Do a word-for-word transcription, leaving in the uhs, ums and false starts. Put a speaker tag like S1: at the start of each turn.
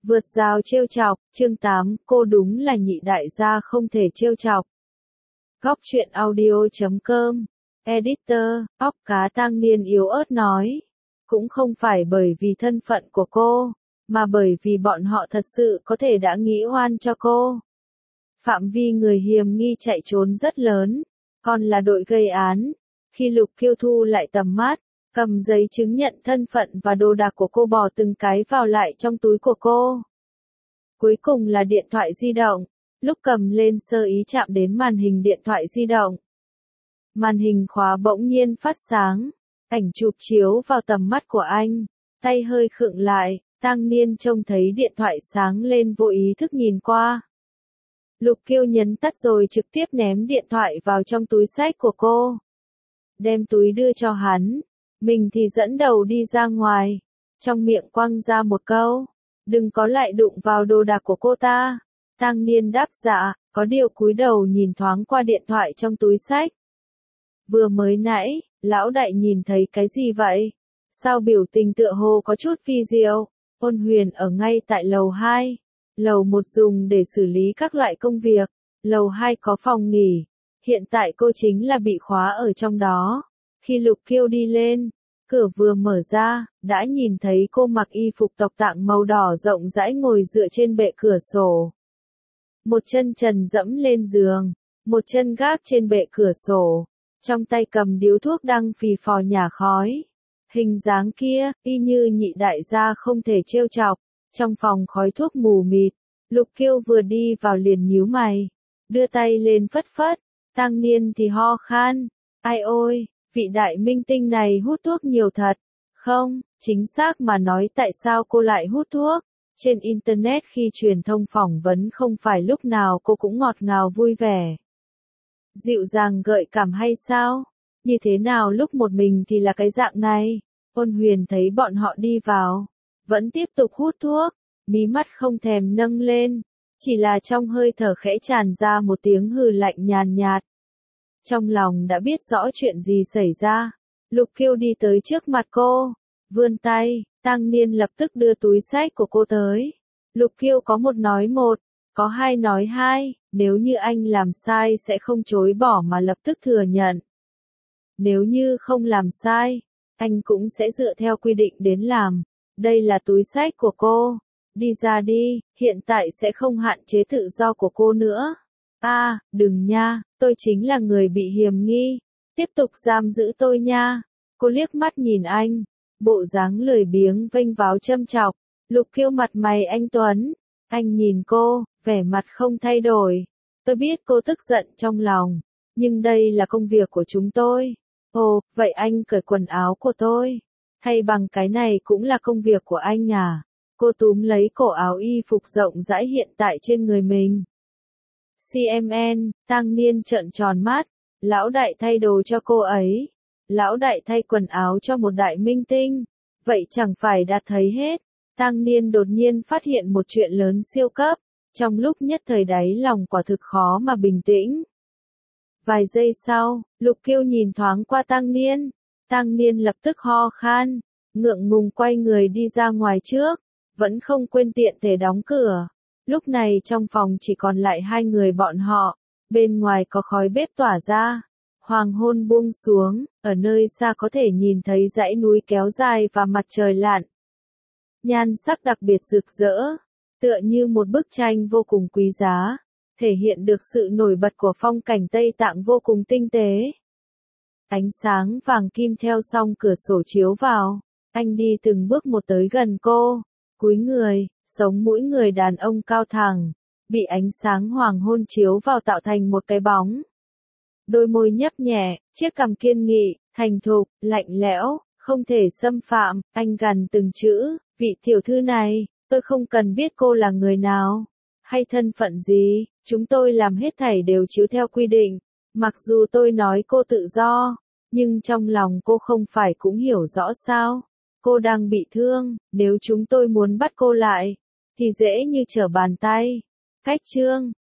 S1: Vượt rào trêu chọc, chương tám, cô đúng là nhị đại gia không thể trêu chọc. Góc truyện audio chấm com, editor, óc cá tang niên yếu ớt nói. Cũng không phải bởi vì thân phận của cô, mà bởi vì bọn họ thật sự có thể đã nghĩ oan cho cô. Phạm vi người hiềm nghi chạy trốn rất lớn, còn là đội gây án. Khi Lục Kiêu thu lại tầm mắt, cầm giấy chứng nhận thân phận và đồ đạc của cô bỏ từng cái vào lại trong túi của cô. Cuối cùng là điện thoại di động, lúc cầm lên sơ ý chạm đến màn hình điện thoại di động. Màn hình khóa bỗng nhiên phát sáng, ảnh chụp chiếu vào tầm mắt của anh, tay hơi khựng lại, Tang Niên trông thấy điện thoại sáng lên vô ý thức nhìn qua. Lục Kiêu nhấn tắt rồi trực tiếp ném điện thoại vào trong túi xách của cô. Đem túi đưa cho hắn, mình thì dẫn đầu đi ra ngoài, trong miệng quăng ra một câu, đừng có lại đụng vào đồ đạc của cô ta. Tang Niên đáp dạ, có điều cúi đầu nhìn thoáng qua điện thoại trong túi xách. Vừa mới nãy, lão đại nhìn thấy cái gì vậy? Sao biểu tình tựa hồ có chút phi diệu? Ôn Huyền ở ngay tại lầu hai. Lầu một dùng để xử lý các loại công việc, lầu hai có phòng nghỉ. Hiện tại cô chính là bị khóa ở trong đó. Khi Lục Kiêu đi lên, cửa vừa mở ra, đã nhìn thấy cô mặc y phục tộc tạng màu đỏ rộng rãi ngồi dựa trên bệ cửa sổ. Một chân trần dẫm lên giường, một chân gác trên bệ cửa sổ, trong tay cầm điếu thuốc đang phì phò nhả khói. Hình dáng kia, y như nhị đại gia không thể trêu chọc. Trong phòng khói thuốc mù mịt, Lục Kiêu vừa đi vào liền nhíu mày, đưa tay lên phất phất, Tang Niên thì ho khan. Ai ôi, vị đại minh tinh này hút thuốc nhiều thật. Không, chính xác mà nói tại sao cô lại hút thuốc. Trên Internet khi truyền thông phỏng vấn không phải lúc nào cô cũng ngọt ngào vui vẻ, dịu dàng gợi cảm hay sao? Như thế nào lúc một mình thì là cái dạng này? Ôn Huyền thấy bọn họ đi vào, vẫn tiếp tục hút thuốc, mí mắt không thèm nâng lên, chỉ là trong hơi thở khẽ tràn ra một tiếng hừ lạnh nhàn nhạt. Trong lòng đã biết rõ chuyện gì xảy ra, Lục Kiêu đi tới trước mặt cô, vươn tay, Tang Niên lập tức đưa túi xách của cô tới. Lục Kiêu có một nói một, có hai nói hai, nếu như anh làm sai sẽ không chối bỏ mà lập tức thừa nhận. Nếu như không làm sai, anh cũng sẽ dựa theo quy định đến làm. Đây là túi xách của cô, đi ra đi, hiện tại sẽ không hạn chế tự do của cô nữa. A, à, đừng nha, tôi chính là người bị hiềm nghi, tiếp tục giam giữ tôi nha. Cô liếc mắt nhìn anh, bộ dáng lười biếng vênh váo châm chọc. Lục Kiêu mặt mày anh tuấn, anh nhìn cô, vẻ mặt không thay đổi. Tôi biết cô tức giận trong lòng, nhưng đây là công việc của chúng tôi. Ồ, vậy anh cởi quần áo của tôi, hay bằng cái này cũng là công việc của anh à? Cô túm lấy cổ áo y phục rộng rãi hiện tại trên người mình. xê em en, Tang Niên trợn tròn mắt, lão đại thay đồ cho cô ấy. Lão đại thay quần áo cho một đại minh tinh, vậy chẳng phải đã thấy hết. Tang Niên đột nhiên phát hiện một chuyện lớn siêu cấp, trong lúc nhất thời đáy lòng quả thực khó mà bình tĩnh. Vài giây sau, Lục Kiêu nhìn thoáng qua Tang Niên, Tang Niên lập tức ho khan, ngượng ngùng quay người đi ra ngoài trước, vẫn không quên tiện thể đóng cửa. Lúc này trong phòng chỉ còn lại hai người bọn họ, bên ngoài có khói bếp tỏa ra, hoàng hôn buông xuống, ở nơi xa có thể nhìn thấy dãy núi kéo dài và mặt trời lặn. Nhan sắc đặc biệt rực rỡ, tựa như một bức tranh vô cùng quý giá, thể hiện được sự nổi bật của phong cảnh Tây Tạng vô cùng tinh tế. Ánh sáng vàng kim theo song cửa sổ chiếu vào, anh đi từng bước một tới gần cô, cúi người, sống mũi người đàn ông cao thẳng, bị ánh sáng hoàng hôn chiếu vào tạo thành một cái bóng. Đôi môi nhấp nhẹ, chiếc cằm kiên nghị, thành thục, lạnh lẽo, không thể xâm phạm, anh gằn từng chữ, vị tiểu thư này, tôi không cần biết cô là người nào, hay thân phận gì, chúng tôi làm hết thảy đều chiếu theo quy định, mặc dù tôi nói cô tự do, nhưng trong lòng cô không phải cũng hiểu rõ sao, cô đang bị thương, nếu chúng tôi muốn bắt cô lại, thì dễ như trở bàn tay. Cách chương